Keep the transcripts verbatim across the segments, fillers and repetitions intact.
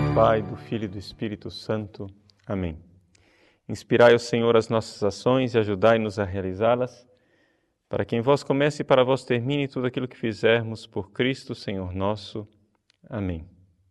Pai, do Filho e do Espírito Santo. Amém. Inspirai, ó Senhor, as nossas ações e ajudai-nos a realizá-las, para que em vós comece e para vós termine tudo aquilo que fizermos por Cristo, Senhor nosso. Amém.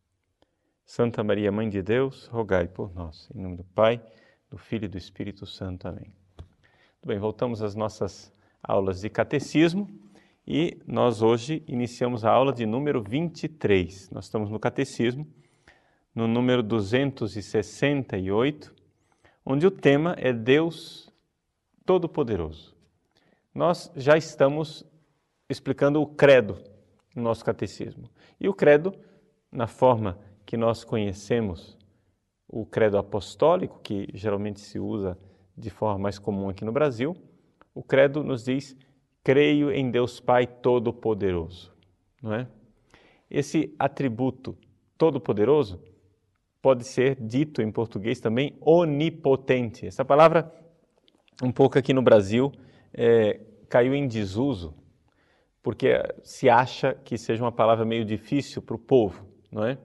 Santa Maria, Mãe de Deus, rogai por nós. Em nome do Pai, do Filho e do Espírito Santo. Amém. Muito bem, voltamos às nossas aulas de catecismo e nós hoje iniciamos a aula de número vinte e três. Nós estamos no catecismo, no número duzentos e sessenta e oito, onde o tema é Deus Todo-Poderoso. Nós já estamos explicando o credo no nosso catecismo. E o credo, na forma que nós conhecemos, o credo apostólico, que geralmente se usa de forma mais comum aqui no Brasil, o credo nos diz: creio em Deus Pai Todo-Poderoso, não é? Esse atributo todo-poderoso pode ser dito em português também onipotente. Essa palavra, um pouco aqui no Brasil, é, caiu em desuso, porque se acha que seja uma palavra meio difícil para o povo, não é?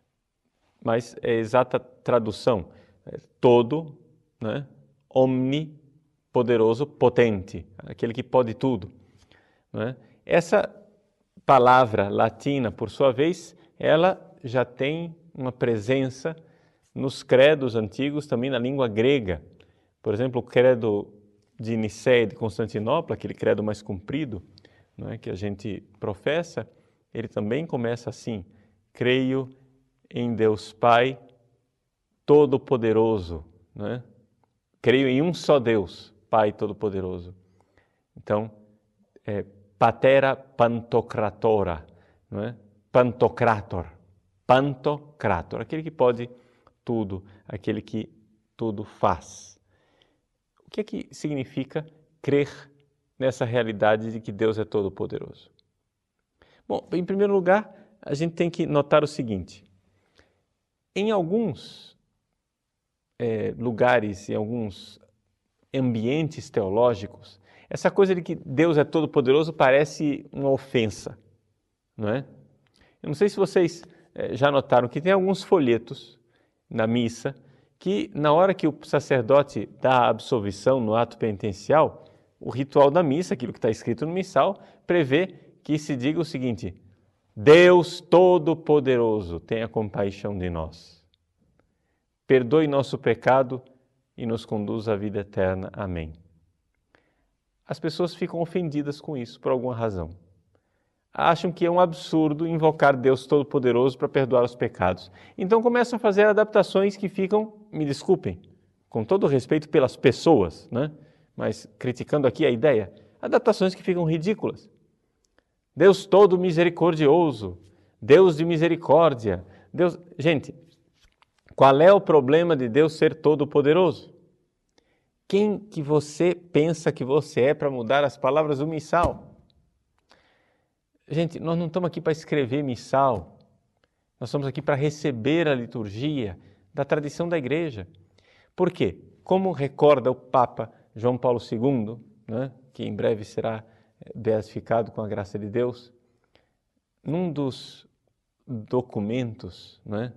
Mas é a exata tradução, é todo, né? Omni, poderoso, potente, aquele que pode tudo, não é? Essa palavra latina, por sua vez, ela já tem uma presença nos credos antigos, também na língua grega. Por exemplo, o credo de Nicéia de Constantinopla, aquele credo mais comprido, não é, que a gente professa, ele também começa assim: creio em Deus Pai Todo-Poderoso, não é? Creio em um só Deus, Pai Todo-Poderoso. Então, é Patera Pantocratora, não é? Pantocrator, Pantocrator, aquele que pode tudo, aquele que tudo faz. O que é que significa crer nessa realidade de que Deus é todo-poderoso? Bom, em primeiro lugar, a gente tem que notar o seguinte: em alguns é, lugares, em alguns ambientes teológicos, essa coisa de que Deus é todo-poderoso parece uma ofensa, não é? Eu não sei se vocês é, já notaram que tem alguns folhetos na missa que, na hora que o sacerdote dá a absolvição no ato penitencial, o ritual da missa, aquilo que está escrito no missal, prevê que se diga o seguinte: Deus Todo-Poderoso, tenha compaixão de nós. Perdoe nosso pecado e nos conduz à vida eterna. Amém. As pessoas ficam ofendidas com isso por alguma razão. Acham que é um absurdo invocar Deus Todo-Poderoso para perdoar os pecados. Então começam a fazer adaptações que ficam, me desculpem, com todo respeito pelas pessoas, né? Mas criticando aqui a ideia, adaptações que ficam ridículas. Deus todo misericordioso, Deus de misericórdia, Deus... Gente, qual é o problema de Deus ser todo-poderoso? Quem que você pensa que você é para mudar as palavras do missal? Gente, nós não estamos aqui para escrever missal, nós estamos aqui para receber a liturgia da tradição da igreja. Por quê? Como recorda o Papa João Paulo segundo, né, que em breve será beatificado com a graça de Deus, num dos documentos, né,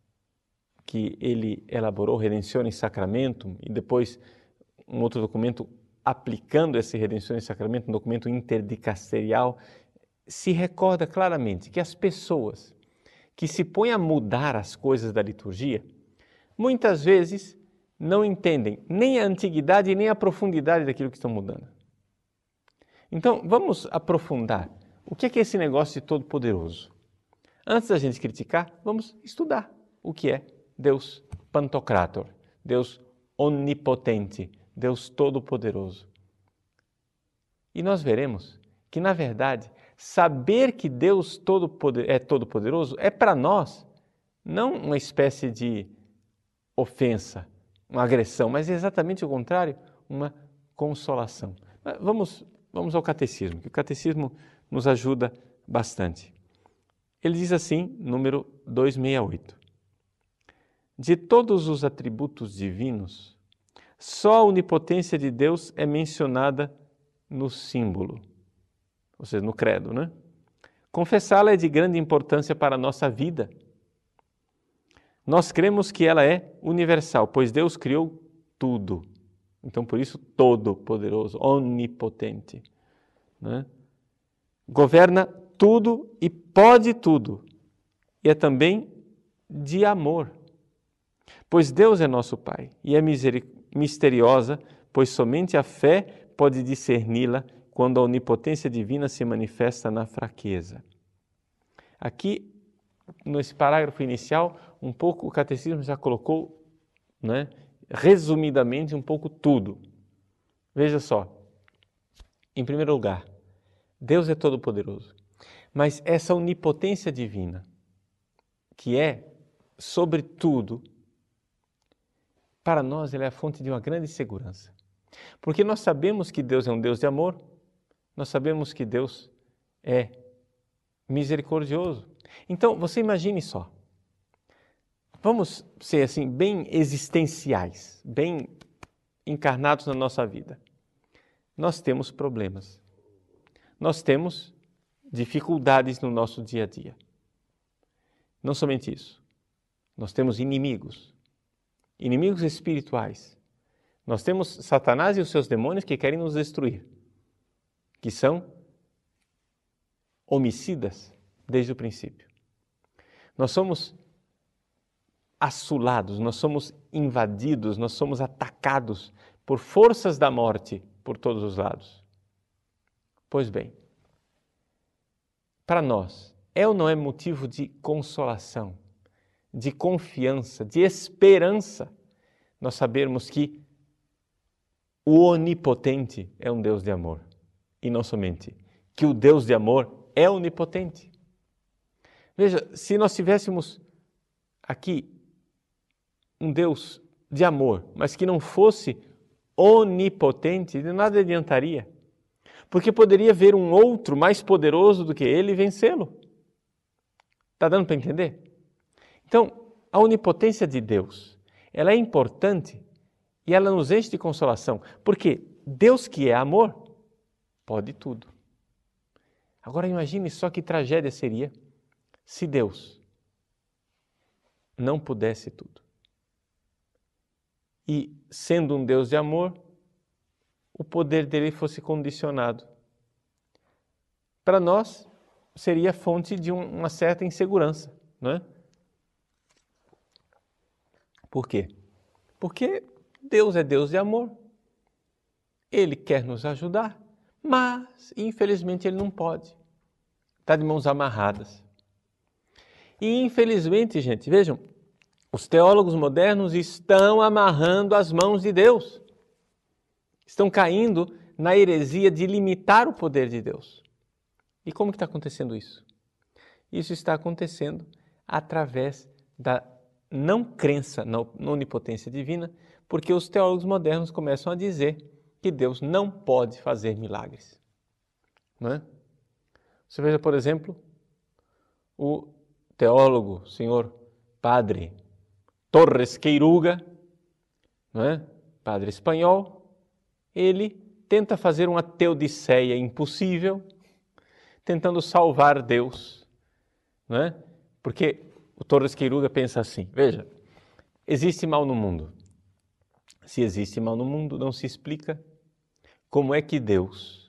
que ele elaborou, Redemptione Sacramentum, e depois um outro documento aplicando esse Redemptione Sacramentum, um documento interdicasterial, se recorda claramente que as pessoas que se põem a mudar as coisas da liturgia, muitas vezes não entendem nem a antiguidade nem a profundidade daquilo que estão mudando. Então, vamos aprofundar. O que é, que é esse negócio de todo-poderoso? Antes da gente criticar, vamos estudar o que é Deus Pantocrator, Deus onipotente, Deus todo-poderoso. E nós veremos que, na verdade, saber que Deus todo poder, é todo-poderoso é para nós não uma espécie de ofensa, uma agressão, mas é exatamente o contrário, uma consolação. Vamos, vamos ao catecismo, que o catecismo nos ajuda bastante. Ele diz assim, número duzentos e sessenta e oito. De todos os atributos divinos, só a onipotência de Deus é mencionada no símbolo, ou seja, no credo, né? Confessá-la é de grande importância para a nossa vida. Nós cremos que ela é universal, pois Deus criou tudo. Então, por isso, todo-poderoso, onipotente, né? Governa tudo e pode tudo. E é também de amor. Pois Deus é nosso Pai e é misteriosa, pois somente a fé pode discerni-la quando a onipotência divina se manifesta na fraqueza. Aqui, nesse parágrafo inicial, um pouco o catecismo já colocou, né, resumidamente, um pouco tudo. Veja só, em primeiro lugar, Deus é todo-poderoso, mas essa onipotência divina, que é sobre tudo, para nós ela é a fonte de uma grande segurança. Porque nós sabemos que Deus é um Deus de amor, nós sabemos que Deus é misericordioso. Então, você imagine só, vamos ser assim, bem existenciais, bem encarnados na nossa vida. Nós temos problemas, nós temos dificuldades no nosso dia a dia. Não somente isso, nós temos inimigos, inimigos espirituais. Nós temos Satanás e os seus demônios que querem nos destruir, que são homicidas desde o princípio. Nós somos assolados, nós somos invadidos, nós somos atacados por forças da morte por todos os lados. Pois bem, para nós, é ou não é motivo de consolação, de confiança, de esperança, nós sabermos que o onipotente é um Deus de amor, e não somente, que o Deus de amor é onipotente. Veja, se nós tivéssemos aqui um Deus de amor, mas que não fosse onipotente, de nada adiantaria, porque poderia haver um outro mais poderoso do que ele e vencê-lo. Está dando para entender? Então, a onipotência de Deus, ela é importante e ela nos enche de consolação, porque Deus que é amor, pode tudo. Agora imagine só que tragédia seria se Deus não pudesse tudo. E, sendo um Deus de amor, o poder dele fosse condicionado. Para nós, seria fonte de um, uma certa insegurança, não é? Por quê? Porque Deus é Deus de amor. Ele quer nos ajudar, mas, infelizmente, ele não pode. Está de mãos amarradas. E, infelizmente, gente, vejam, os teólogos modernos estão amarrando as mãos de Deus. Estão caindo na heresia de limitar o poder de Deus. E como que está acontecendo isso? Isso está acontecendo através da não crença na onipotência divina, porque os teólogos modernos começam a dizer que Deus não pode fazer milagres. Não é? Você veja, por exemplo, o teólogo, senhor padre Torres Queiruga, não é? Padre espanhol, ele tenta fazer uma teodiceia impossível, tentando salvar Deus, não é? Porque o Torres Queiruga pensa assim, veja, existe mal no mundo. Se existe mal no mundo, não se explica como é que Deus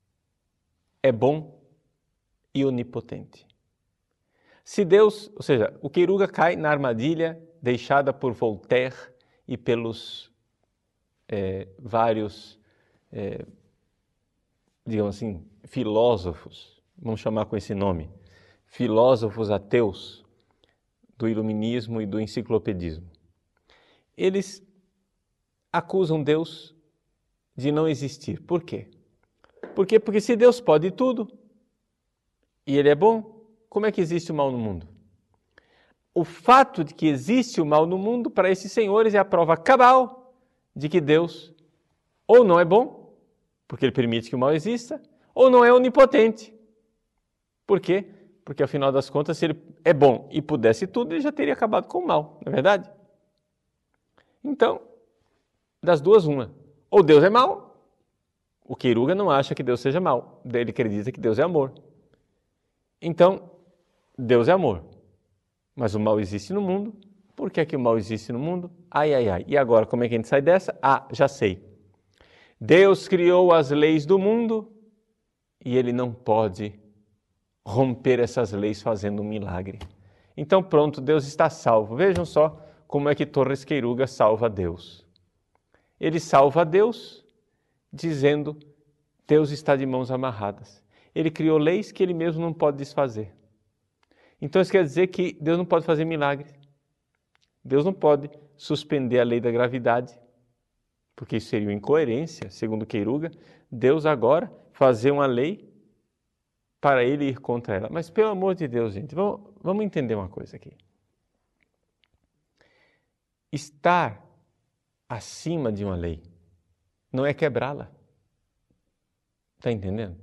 é bom e onipotente. Se Deus, ou seja, o Queiruga cai na armadilha deixada por Voltaire e pelos é, vários, é, digamos assim, filósofos, vamos chamar com esse nome, filósofos ateus do iluminismo e do enciclopedismo. Eles acusam Deus de não existir. Por quê? Por quê? Porque se Deus pode tudo e Ele é bom, como é que existe o mal no mundo? O fato de que existe o mal no mundo, para esses senhores, é a prova cabal de que Deus ou não é bom, porque Ele permite que o mal exista, ou não é onipotente. Por quê? Porque, afinal das contas, se Ele é bom e pudesse tudo, Ele já teria acabado com o mal, não é verdade? Então, das duas, uma. Ou Deus é mau, o Queiruga não acha que Deus seja mau, ele acredita que Deus é amor. Então, Deus é amor, mas o mal existe no mundo Por que é que o mal existe no mundo? Ai, ai, ai. E agora, como é que a gente sai dessa? Ah, já sei. Deus criou as leis do mundo e Ele não pode romper essas leis fazendo um milagre. Então pronto, Deus está salvo. Vejam só como é que Torres Queiruga salva Deus. Ele salva Deus dizendo: Deus está de mãos amarradas. Ele criou leis que Ele mesmo não pode desfazer. Então isso quer dizer que Deus não pode fazer milagre. Deus não pode suspender a lei da gravidade, porque isso seria uma incoerência, segundo Queiruga, Deus agora fazer uma lei para Ele ir contra ela. Mas pelo amor de Deus, gente, vamos, vamos entender uma coisa aqui. Estar acima de uma lei não é quebrá-la. Está entendendo?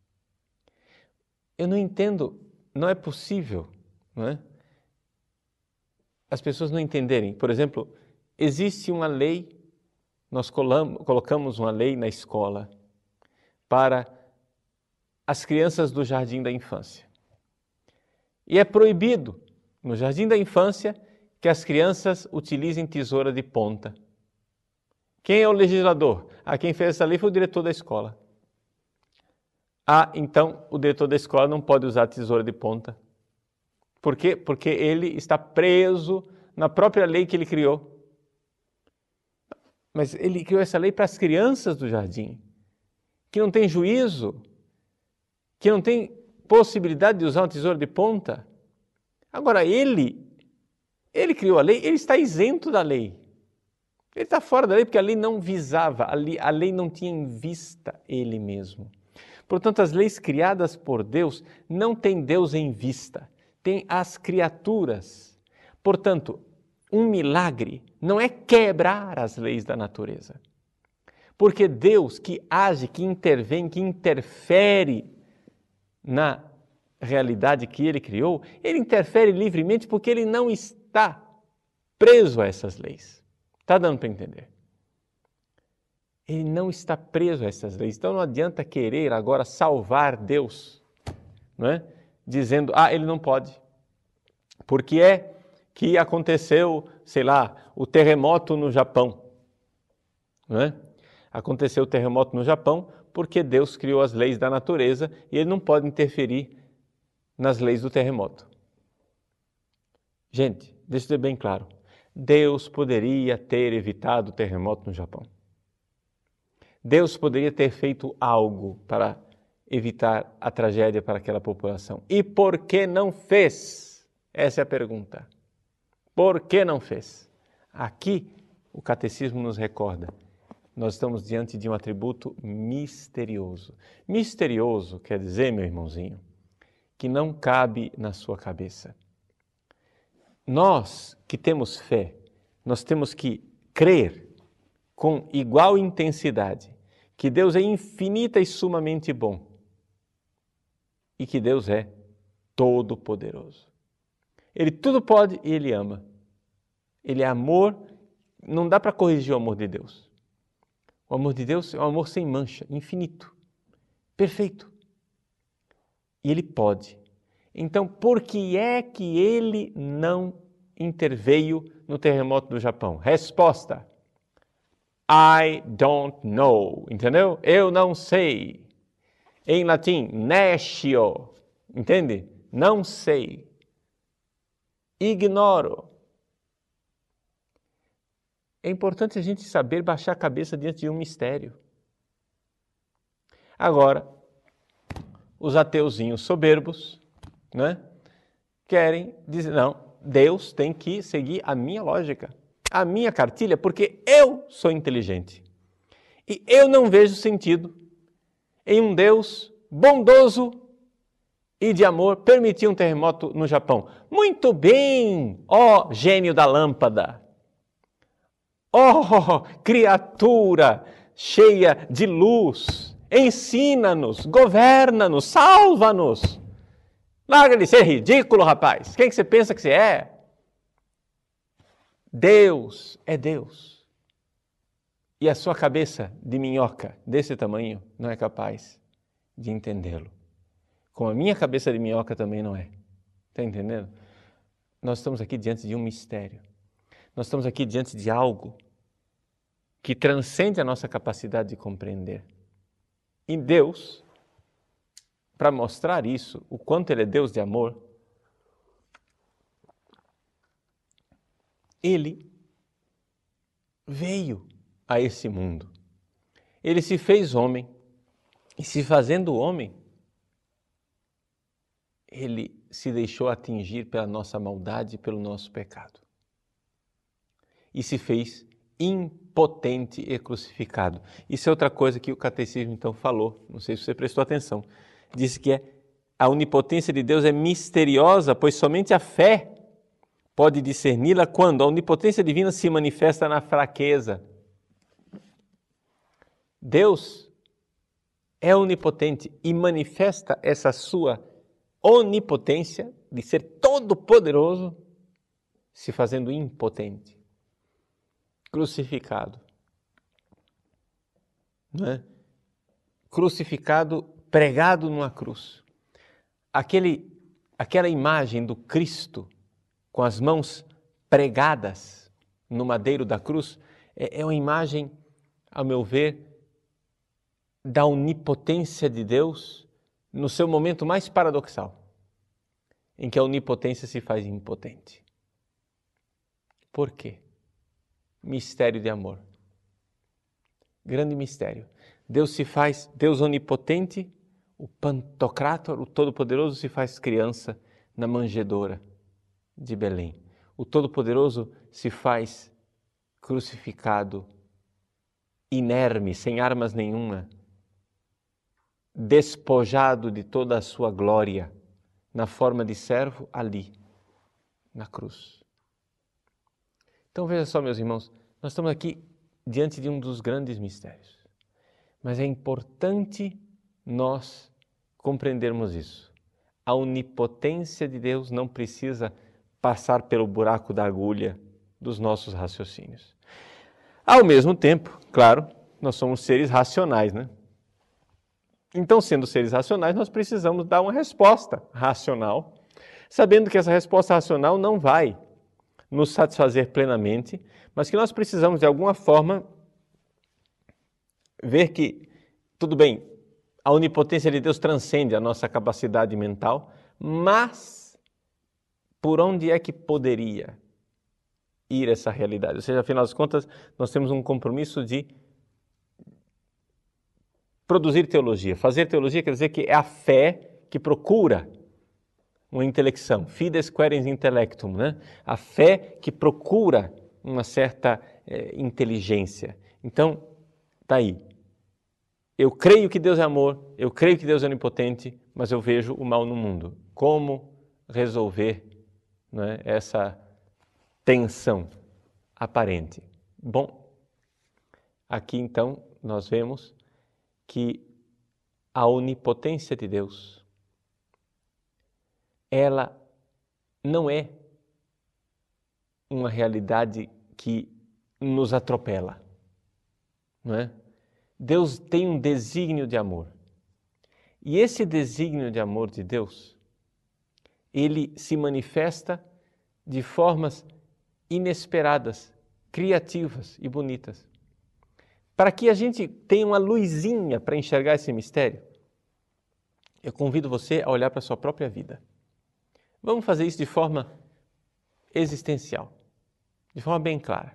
Eu não entendo, não é possível, não é? As pessoas não entenderem. Por exemplo, existe uma lei, nós colocamos uma lei na escola para as crianças do jardim da infância. E é proibido, no jardim da infância, que as crianças utilizem tesoura de ponta. Quem é o legislador? Ah, quem fez essa lei foi o diretor da escola. Ah, então o diretor da escola não pode usar tesoura de ponta. Por quê? Porque ele está preso na própria lei que ele criou. Mas ele criou essa lei para as crianças do jardim, que não tem juízo, que não tem possibilidade de usar uma tesoura de ponta. Agora, ele, ele criou a lei, ele está isento da lei. Ele está fora da lei porque a lei não visava, a lei, a lei não tinha em vista ele mesmo. Portanto, as leis criadas por Deus não têm Deus em vista, tem as criaturas. Portanto, um milagre não é quebrar as leis da natureza. Porque Deus que age, que intervém, que interfere na realidade que Ele criou, Ele interfere livremente porque Ele não está preso a essas leis. Está dando para entender? Ele não está preso a essas leis. Então não adianta querer agora salvar Deus, não é? Dizendo, ah, Ele não pode. Porque é que aconteceu, sei lá, o terremoto no Japão, não é? Aconteceu o terremoto no Japão porque Deus criou as leis da natureza e Ele não pode interferir nas leis do terremoto. Gente, deixa eu ser bem claro. Deus poderia ter evitado o terremoto no Japão. Deus poderia ter feito algo para evitar a tragédia para aquela população. E por que não fez? Essa é a pergunta. Por que não fez? Aqui o catecismo nos recorda. Nós estamos diante de um atributo misterioso. Misterioso quer dizer, meu irmãozinho, que não cabe na sua cabeça. Nós que temos fé, nós temos que crer com igual intensidade que Deus é infinita e sumamente bom e que Deus é todo-poderoso. Ele tudo pode e Ele ama. Ele é amor, não dá para corrigir o amor de Deus. O amor de Deus é um amor sem mancha, infinito, perfeito. E Ele pode. Então, por que é que Ele não interveio no terremoto do Japão? Resposta: I don't know, entendeu? Eu não sei. Em latim, nescio, entende? Não sei. Ignoro. É importante a gente saber baixar a cabeça diante de um mistério. Agora, os ateuzinhos soberbos, né, querem dizer, não, Deus tem que seguir a minha lógica, a minha cartilha, porque eu sou inteligente. E eu não vejo sentido em um Deus bondoso e de amor permitir um terremoto no Japão. Muito bem, ó gênio da lâmpada! Oh, criatura cheia de luz, ensina-nos, governa-nos, salva-nos. Larga de ser ridículo, rapaz. Quem que você pensa que você é? Deus é Deus. E a sua cabeça de minhoca desse tamanho não é capaz de entendê-lo. Como a minha cabeça de minhoca também não é. Está entendendo? Nós estamos aqui diante de um mistério. nós estamos aqui diante de algo que transcende a nossa capacidade de compreender. E Deus, para mostrar isso, o quanto Ele é Deus de amor, Ele veio a esse mundo. Ele se fez homem, e se fazendo homem, Ele se deixou atingir pela nossa maldade e pelo nosso pecado. E se fez impotente e crucificado. Isso é outra coisa que o catecismo então falou, não sei se você prestou atenção. Disse que é, a onipotência de Deus é misteriosa, pois somente a fé pode discerni-la quando a onipotência divina se manifesta na fraqueza. Deus é onipotente e manifesta essa sua onipotência de ser todo-poderoso se fazendo impotente, crucificado. Não é? Crucificado, pregado numa cruz. Aquele, aquela imagem do Cristo com as mãos pregadas no madeiro da cruz é, é uma imagem, ao meu ver, da onipotência de Deus no seu momento mais paradoxal, em que a onipotência se faz impotente. Por quê? Mistério de amor. Grande mistério. Deus se faz, Deus onipotente, o Pantocrátor, o Todo-Poderoso, se faz criança na manjedoura de Belém. O Todo-Poderoso se faz crucificado, inerme, sem armas nenhuma, despojado de toda a sua glória, na forma de servo ali, na cruz. Então veja só, meus irmãos, nós estamos aqui diante de um dos grandes mistérios. Mas é importante nós compreendermos isso. A onipotência de Deus não precisa passar pelo buraco da agulha dos nossos raciocínios. Ao mesmo tempo, claro, nós somos seres racionais, né? Então, sendo seres racionais, nós precisamos dar uma resposta racional, sabendo que essa resposta racional não vai nos satisfazer plenamente, mas que nós precisamos, de alguma forma, ver que, tudo bem, a onipotência de Deus transcende a nossa capacidade mental, mas por onde é que poderia ir essa realidade? Ou seja, afinal das contas, nós temos um compromisso de produzir teologia. Fazer teologia quer dizer que é a fé que procura uma intelecção, fides querens intellectum, né? A fé que procura uma certa é, inteligência. Então, está aí. Eu creio que Deus é amor, eu creio que Deus é onipotente, mas eu vejo o mal no mundo. Como resolver, né, essa tensão aparente? Bom, aqui então nós vemos que a onipotência de Deus, ela não é uma realidade que nos atropela, não é? Deus tem um desígnio de amor. E esse desígnio de amor de Deus, ele se manifesta de formas inesperadas, criativas e bonitas. Para que a gente tenha uma luzinha para enxergar esse mistério, eu convido você a olhar para a sua própria vida. Vamos fazer isso de forma existencial, de forma bem clara.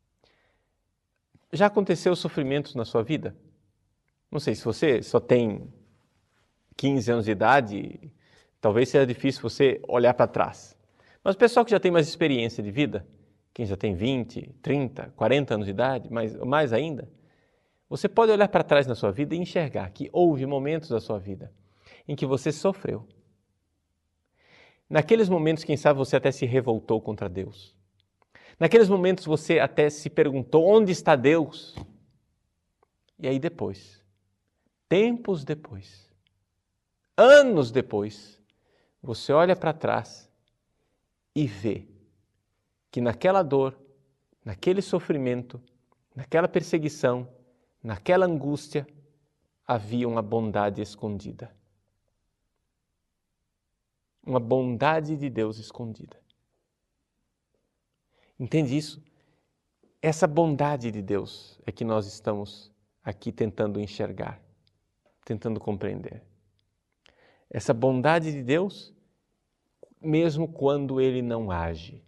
Já aconteceu sofrimentos na sua vida? Não sei, se você só tem quinze anos de idade, talvez seja difícil você olhar para trás. Mas o pessoal que já tem mais experiência de vida, quem já tem vinte, trinta, quarenta anos de idade, mais, mais ainda, você pode olhar para trás na sua vida e enxergar que houve momentos da sua vida em que você sofreu. Naqueles momentos, quem sabe, você até se revoltou contra Deus. Naqueles momentos você até se perguntou, onde está Deus? E aí depois, tempos depois, anos depois, você olha para trás e vê que naquela dor, naquele sofrimento, naquela perseguição, naquela angústia, havia uma bondade escondida. Uma bondade de Deus escondida. Entende isso? Essa bondade de Deus é que nós estamos aqui tentando enxergar, tentando compreender. Essa bondade de Deus, mesmo quando Ele não age.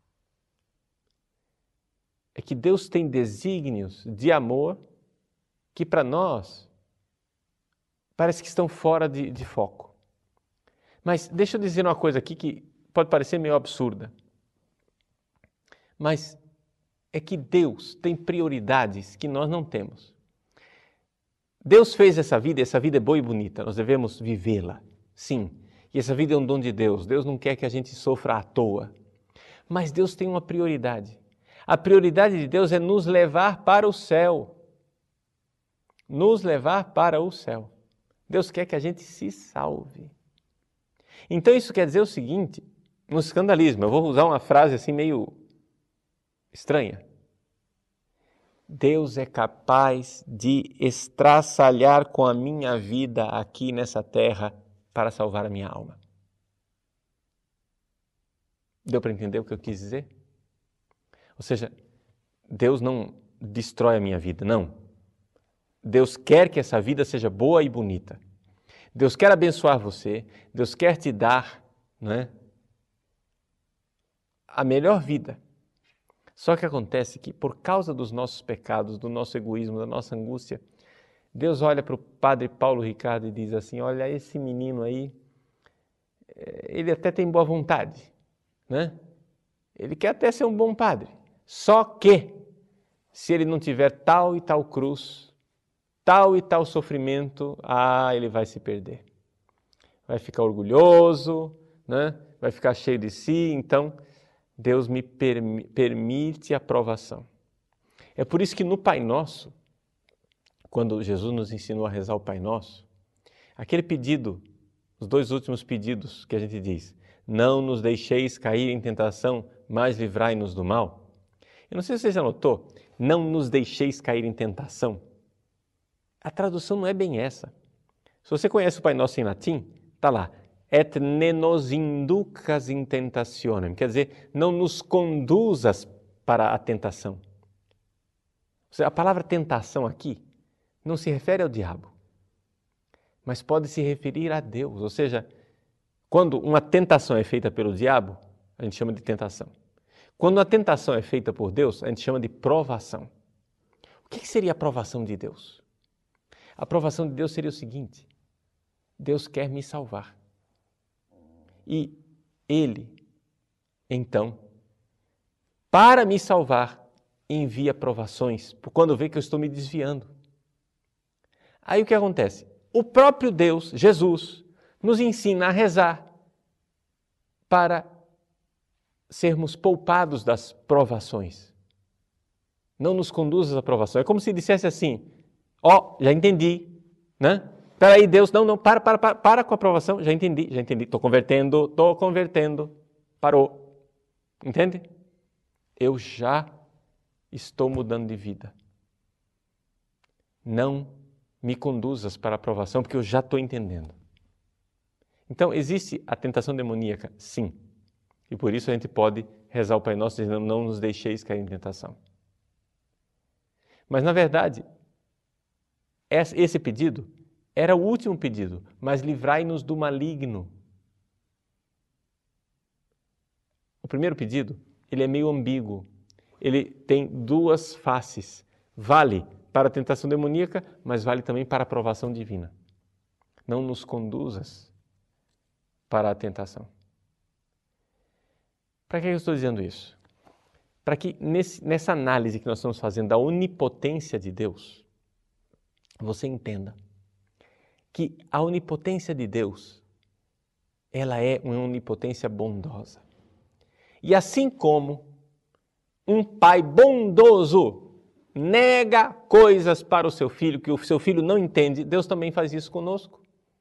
É que Deus tem desígnios de amor que para nós parece que estão fora de, de foco. Mas deixa eu dizer uma coisa aqui que pode parecer meio absurda. Mas é que Deus tem prioridades que nós não temos. Deus fez essa vida, essa vida é boa e bonita, nós devemos vivê-la, sim. E essa vida é um dom de Deus, Deus não quer que a gente sofra à toa. Mas Deus tem uma prioridade. A prioridade de Deus é nos levar para o céu. Nos levar para o céu. Deus quer que a gente se salve. Então isso quer dizer o seguinte, no escandalismo, eu vou usar uma frase assim meio estranha. Deus é capaz de estraçalhar com a minha vida aqui nessa terra para salvar a minha alma. Deu para entender o que eu quis dizer? Ou seja, Deus não destrói a minha vida, não. Deus quer que essa vida seja boa e bonita. Deus quer abençoar você, Deus quer te dar, não é, a melhor vida. Só que acontece que por causa dos nossos pecados, do nosso egoísmo, da nossa angústia, Deus olha para o padre Paulo Ricardo e diz assim, olha, esse menino aí, ele até tem boa vontade, né? Ele quer até ser um bom padre. Só que, se ele não tiver tal e tal cruz, tal e tal sofrimento, ah, ele vai se perder. Vai ficar orgulhoso, né? Vai ficar cheio de si, então Deus me permi- permite a provação. É por isso que no Pai Nosso, quando Jesus nos ensinou a rezar o Pai Nosso, aquele pedido, os dois últimos pedidos que a gente diz, não nos deixeis cair em tentação, mas livrai-nos do mal. Eu não sei se você já notou, não nos deixeis cair em tentação. A tradução não é bem essa. Se você conhece o Pai Nosso em latim, está lá, et ne nos inducas in tentationem, quer dizer, não nos conduzas para a tentação. Ou seja, a palavra tentação aqui não se refere ao diabo, mas pode se referir a Deus. Ou seja, quando uma tentação é feita pelo diabo, a gente chama de tentação. Quando a tentação é feita por Deus, a gente chama de provação. O que seria a provação de Deus? A provação de Deus seria o seguinte, Deus quer me salvar. E Ele, então, para me salvar, envia provações, quando vê que eu estou me desviando. Aí o que acontece? O próprio Deus, Jesus, nos ensina a rezar para sermos poupados das provações. Não nos conduzas à provação. É como se dissesse assim, ó, oh, já entendi, né? Espera aí, Deus, não, não, para, para, para, para com a provação, já entendi, já entendi, estou convertendo, estou convertendo, parou, entende? Eu já estou mudando de vida. Não me conduzas para a provação, porque eu já estou entendendo. Então, existe a tentação demoníaca? Sim. E por isso a gente pode rezar o Pai Nosso dizendo, não nos deixeis cair em tentação. Mas, na verdade, esse pedido era o último pedido, mas livrai-nos do maligno. O primeiro pedido, ele é meio ambíguo. Ele tem duas faces. Vale para a tentação demoníaca, mas vale também para a provação divina. Não nos conduzas para a tentação. Para que eu estou dizendo isso? Para que nesse, nessa análise que nós estamos fazendo da onipotência de Deus, você entenda que a onipotência de Deus, ela é uma onipotência bondosa. E assim como um pai bondoso nega coisas para o seu filho que o seu filho não entende, Deus também faz isso conosco.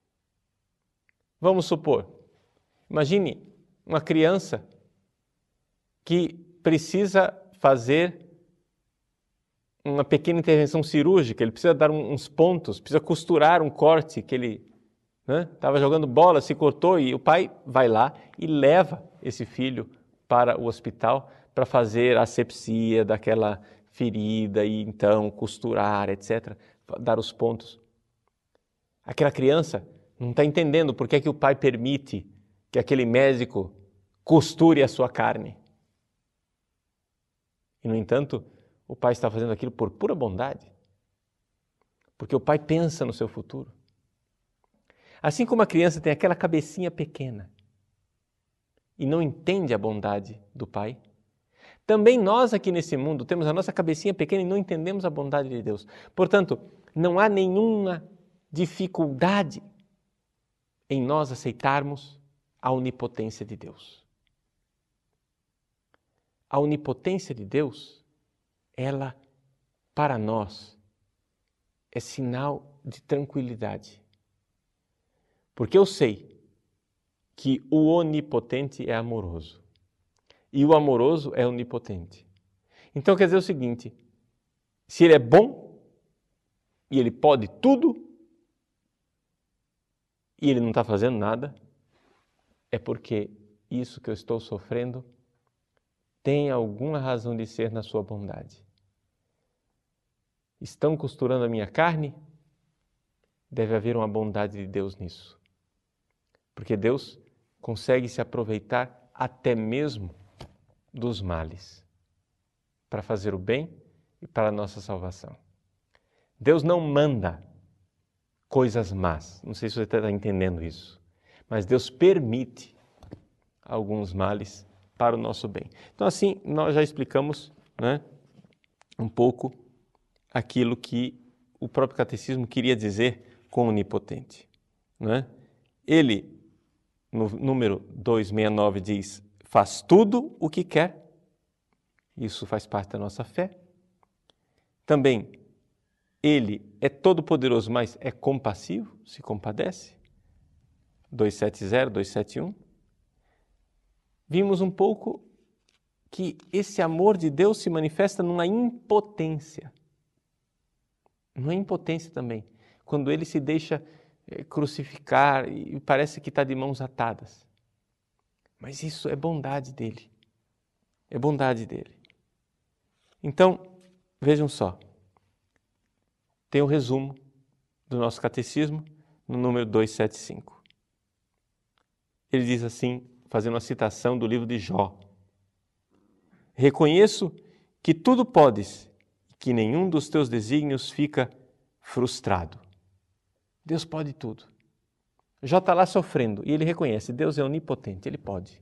Vamos supor, imagine uma criança que precisa fazer uma pequena intervenção cirúrgica, ele precisa dar uns pontos, precisa costurar um corte que ele estava, né, jogando bola, se cortou e o pai vai lá e leva esse filho para o hospital para fazer a asepsia daquela ferida e então costurar, etcétera, dar os pontos. Aquela criança não está entendendo por que, é que o pai permite que aquele médico costure a sua carne. E, no entanto, o pai está fazendo aquilo por pura bondade, porque o pai pensa no seu futuro. Assim como a criança tem aquela cabecinha pequena e não entende a bondade do pai, também nós aqui nesse mundo temos a nossa cabecinha pequena e não entendemos a bondade de Deus. Portanto, não há nenhuma dificuldade em nós aceitarmos a onipotência de Deus. A onipotência de Deus, ela, para nós, é sinal de tranquilidade. Porque eu sei que o onipotente é amoroso. E o amoroso é onipotente. Então quer dizer o seguinte, se ele é bom e ele pode tudo e ele não está fazendo nada, é porque isso que eu estou sofrendo tem alguma razão de ser na sua bondade. Estão costurando a minha carne? Deve haver uma bondade de Deus nisso. Porque Deus consegue se aproveitar até mesmo dos males para fazer o bem e para a nossa salvação. Deus não manda coisas más. Não sei se você está entendendo isso. Mas Deus permite alguns males para o nosso bem. Então, assim, nós já explicamos, né, um pouco aquilo que o próprio catecismo queria dizer com onipotente. Né? Ele, no número duzentos e sessenta e nove, diz, faz tudo o que quer. Isso faz parte da nossa fé. Também, ele é todo-poderoso, mas é compassivo, se compadece. duzentos e setenta, duzentos e setenta e um. Vimos um pouco que esse amor de Deus se manifesta numa impotência. Numa impotência também. Quando ele se deixa crucificar e parece que está de mãos atadas. Mas isso é bondade dele. É bondade dele. Então, vejam só. Tem o resumo do nosso catecismo no número duzentos e setenta e cinco. Ele diz assim, fazendo uma citação do livro de Jó. Reconheço que tudo podes e que nenhum dos teus desígnios fica frustrado. Deus pode tudo. Jó está lá sofrendo e ele reconhece, Deus é onipotente, ele pode.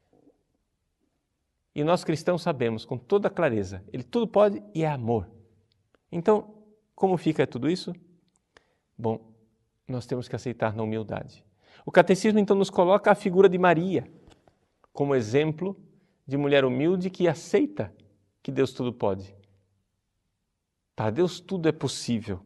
E nós cristãos sabemos com toda clareza, ele tudo pode e é amor. Então, como fica tudo isso? Bom, nós temos que aceitar na humildade. O catecismo então nos coloca a figura de Maria como exemplo de mulher humilde que aceita que Deus tudo pode. Para Deus tudo é possível,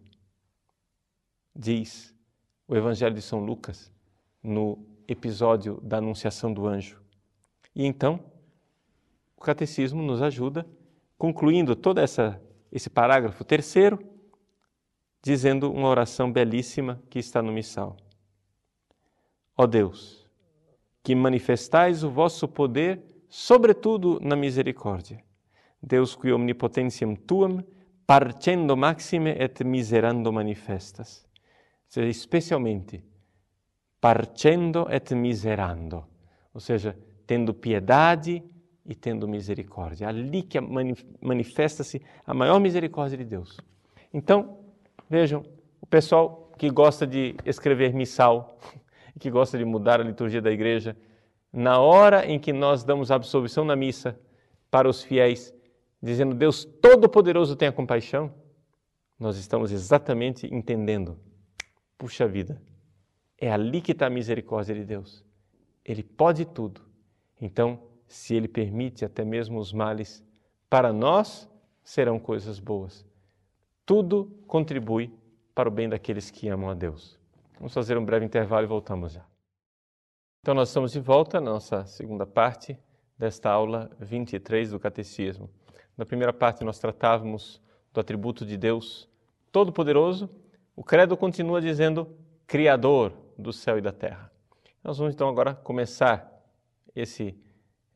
diz o Evangelho de São Lucas no episódio da Anunciação do Anjo. E então, o catecismo nos ajuda, concluindo todo essa, esse parágrafo terceiro, dizendo uma oração belíssima que está no missal. Ó Deus, que manifestais o vosso poder, sobretudo na misericórdia. Deus qui omnipotentiam tuam, parcendo maxime et miserando manifestas. Ou seja, especialmente, parcendo et miserando. Ou seja, tendo piedade e tendo misericórdia. Ali que manifesta-se a maior misericórdia de Deus. Então, vejam, o pessoal que gosta de escrever missal, que gosta de mudar a liturgia da igreja, na hora em que nós damos a absolvição na missa para os fiéis, dizendo Deus Todo-Poderoso tenha compaixão, nós estamos exatamente entendendo, puxa vida, é ali que está a misericórdia de Deus. Ele pode tudo. Então, se Ele permite até mesmo os males, para nós serão coisas boas. Tudo contribui para o bem daqueles que amam a Deus. Vamos fazer um breve intervalo e voltamos já. Então, nós estamos de volta na nossa segunda parte desta aula vinte e três do Catecismo. Na primeira parte, nós tratávamos do atributo de Deus Todo-Poderoso. O credo continua dizendo Criador do céu e da terra. Nós vamos, então, agora começar esse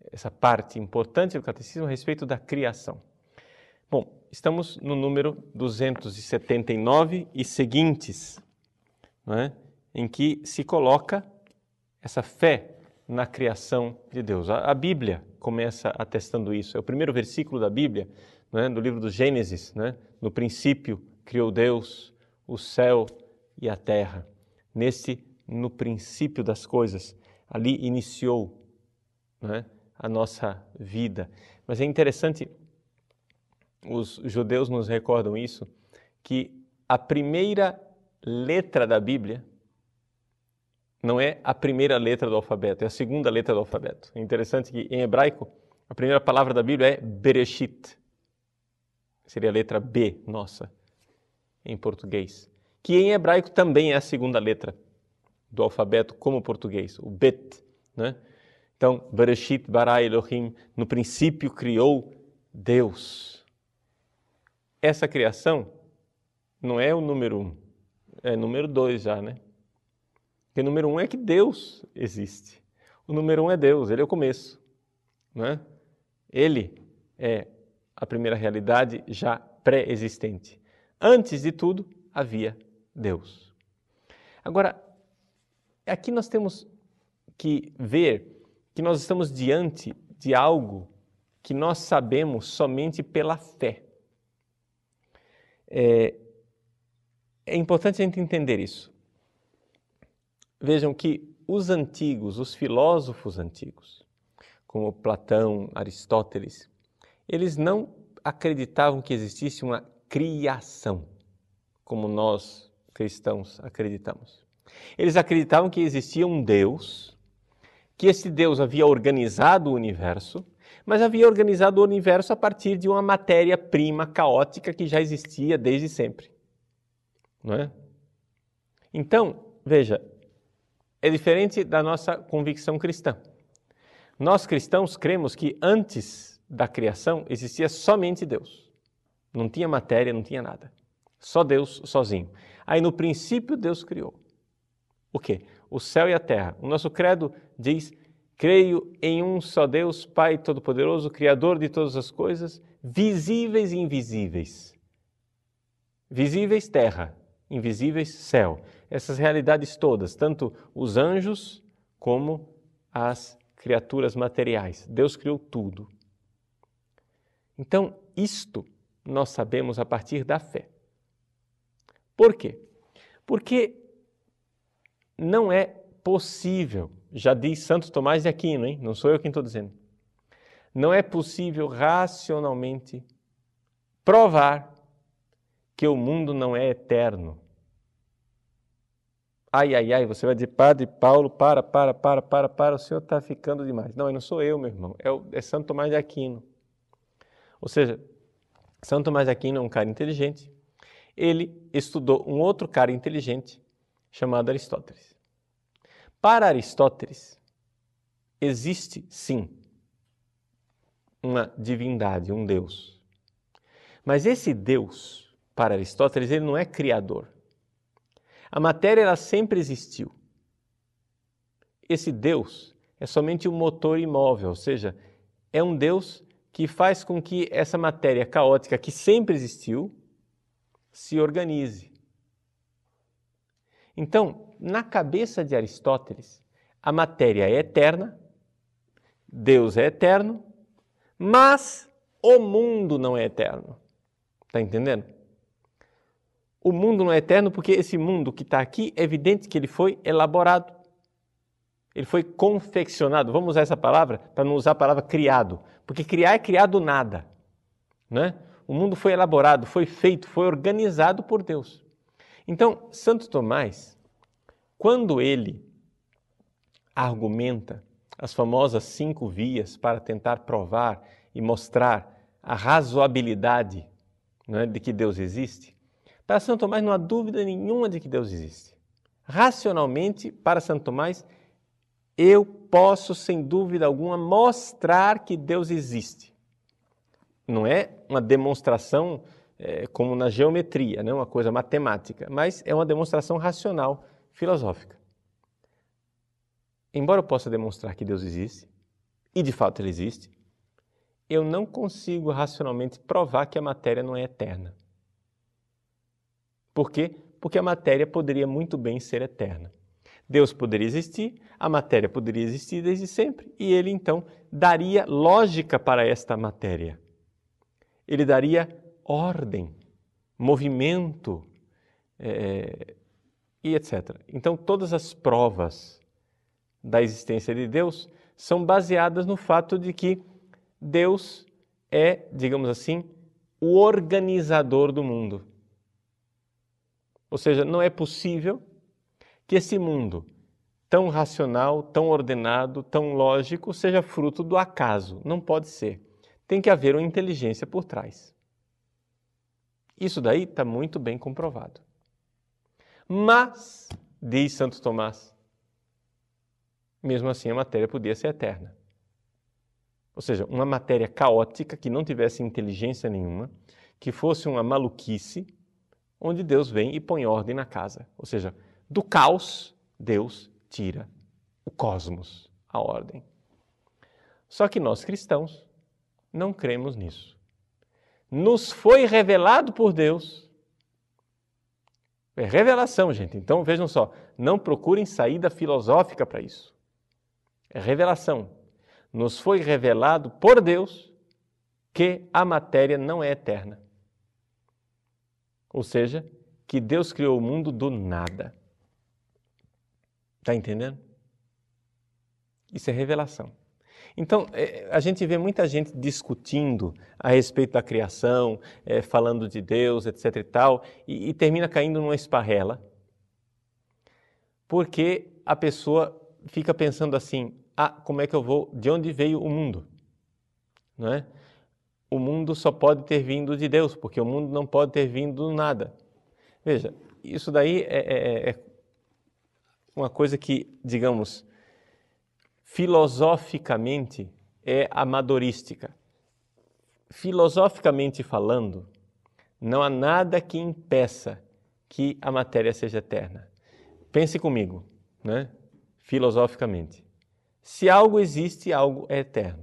essa parte importante do catecismo a respeito da criação. Bom, estamos no número duzentos e setenta e nove e seguintes, não é? Em que se coloca essa fé na criação de Deus. A, a Bíblia começa atestando isso. É o primeiro versículo da Bíblia, não é? Do livro do Gênesis, não é? No princípio criou Deus o céu e a terra. Nesse, no princípio das coisas, ali iniciou, não é? A nossa vida. Mas é interessante, os judeus nos recordam isso, que a primeira letra da Bíblia não é a primeira letra do alfabeto, é a segunda letra do alfabeto. É interessante que em hebraico a primeira palavra da Bíblia é Bereshit. Seria a letra B, nossa, em português. Que em hebraico também é a segunda letra do alfabeto como português, o Bet, né? Então, Bereshit bara Elohim, no princípio criou Deus. Essa criação não é o número um, é o número dois já, né? Porque o número um é que Deus existe. O número um é Deus, Ele é o começo, né? Ele é a primeira realidade já pré-existente. Antes de tudo, havia Deus. Agora, aqui nós temos que ver que nós estamos diante de algo que nós sabemos somente pela fé. É, é importante a gente entender isso. Vejam que os antigos, os filósofos antigos, como Platão, Aristóteles, eles não acreditavam que existisse uma criação, como nós cristãos acreditamos. Eles acreditavam que existia um Deus, que esse Deus havia organizado o universo, mas havia organizado o universo a partir de uma matéria-prima caótica que já existia desde sempre. Não é? Então, veja, é diferente da nossa convicção cristã. Nós cristãos cremos que antes da criação existia somente Deus. Não tinha matéria, não tinha nada. Só Deus sozinho. Aí no princípio Deus criou. O quê? O céu e a terra. O nosso credo diz: creio em um só Deus, Pai Todo-Poderoso, Criador de todas as coisas, visíveis e invisíveis. Visíveis, terra. Invisíveis, céu. Essas realidades todas, tanto os anjos como as criaturas materiais. Deus criou tudo. Então, isto nós sabemos a partir da fé. Por quê? Porque não é possível, já diz Santo Tomás de Aquino, hein? Não sou eu quem estou dizendo, não é possível racionalmente provar que o mundo não é eterno. Ai, ai, ai, você vai dizer, Padre Paulo, para, para, para, para, para, o senhor está ficando demais. Não, não sou eu, meu irmão, é, o, é Santo Tomás de Aquino. Ou seja, Santo Tomás de Aquino é um cara inteligente. Ele estudou um outro cara inteligente chamado Aristóteles. Para Aristóteles, existe, sim, uma divindade, um Deus. Mas esse Deus, para Aristóteles, ele não é criador. A matéria, ela sempre existiu. Esse Deus é somente um motor imóvel, ou seja, é um Deus que faz com que essa matéria caótica que sempre existiu se organize. Então, na cabeça de Aristóteles, a matéria é eterna, Deus é eterno, mas o mundo não é eterno. Está entendendo? O mundo não é eterno porque esse mundo que está aqui, é evidente que ele foi elaborado. Ele foi confeccionado. Vamos usar essa palavra para não usar a palavra criado. Porque criar é criar do nada. Né? O mundo foi elaborado, foi feito, foi organizado por Deus. Então, Santo Tomás, quando ele argumenta as famosas cinco vias para tentar provar e mostrar a razoabilidade, né, de que Deus existe, para Santo Tomás não há dúvida nenhuma de que Deus existe. Racionalmente, para Santo Tomás, eu posso, sem dúvida alguma, mostrar que Deus existe. Não é uma demonstração é, como na geometria, não é uma coisa matemática, mas é uma demonstração racional, filosófica. Embora eu possa demonstrar que Deus existe, e de fato ele existe, eu não consigo racionalmente provar que a matéria não é eterna. Por quê? Porque a matéria poderia muito bem ser eterna. Deus poderia existir, a matéria poderia existir desde sempre, e ele então daria lógica para esta matéria. Ele daria ordem, movimento, é, e etcétera. Então, todas as provas da existência de Deus são baseadas no fato de que Deus é, digamos assim, o organizador do mundo. Ou seja, não é possível que esse mundo tão racional, tão ordenado, tão lógico, seja fruto do acaso. Não pode ser. Tem que haver uma inteligência por trás. Isso daí está muito bem comprovado. Mas, diz Santo Tomás, mesmo assim a matéria podia ser eterna. Ou seja, uma matéria caótica que não tivesse inteligência nenhuma, que fosse uma maluquice, onde Deus vem e põe ordem na casa. Ou seja, do caos, Deus tira o cosmos, a ordem. Só que nós cristãos não cremos nisso. Nos foi revelado por Deus. É revelação, gente. Então, vejam só, não procurem saída filosófica para isso. É revelação. Nos foi revelado por Deus que a matéria não é eterna. Ou seja, que Deus criou o mundo do nada. Está entendendo? Isso é revelação. Então, a gente vê muita gente discutindo a respeito da criação, é, falando de Deus, etc e tal, e, e termina caindo numa esparrela, porque a pessoa fica pensando assim, ah, como é que eu vou, de onde veio o mundo? Não é? O mundo só pode ter vindo de Deus, porque o mundo não pode ter vindo do nada. Veja, isso daí é, é, é uma coisa que, digamos, filosoficamente é amadorística. Filosoficamente falando, não há nada que impeça que a matéria seja eterna. Pense comigo, né? Filosoficamente. Se algo existe, algo é eterno.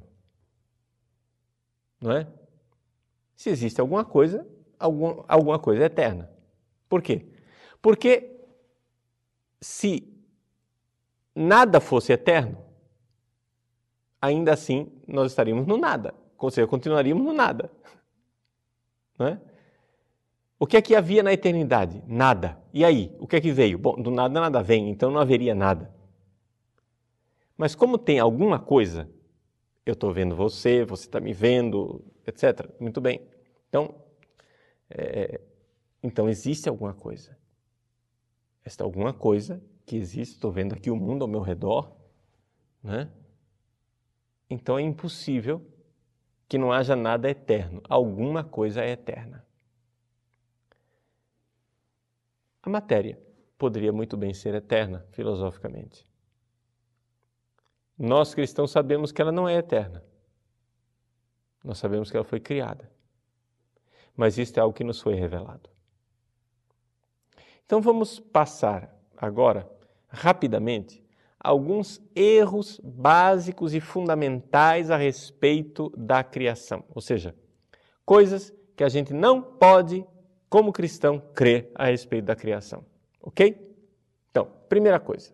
Não é? Se existe alguma coisa, algum, alguma coisa é eterna. Por quê? Porque se nada fosse eterno, ainda assim nós estaríamos no nada. Ou seja, continuaríamos no nada. Não é? O que é que havia na eternidade? Nada. E aí? O que é que veio? Bom, do nada nada vem, então não haveria nada. Mas como tem alguma coisa, eu estou vendo você, você está me vendo, etcétera. Muito bem. Então, é, então existe alguma coisa. Esta alguma coisa que existe, estou vendo aqui o mundo ao meu redor, né? Então é impossível que não haja nada eterno. Alguma coisa é eterna. A matéria poderia muito bem ser eterna, filosoficamente. Nós cristãos sabemos que ela não é eterna. Nós sabemos que ela foi criada. Mas isso é algo que nos foi revelado. Então vamos passar agora, rapidamente, alguns erros básicos e fundamentais a respeito da criação. Ou seja, coisas que a gente não pode, como cristão, crer a respeito da criação. Ok? Então, primeira coisa.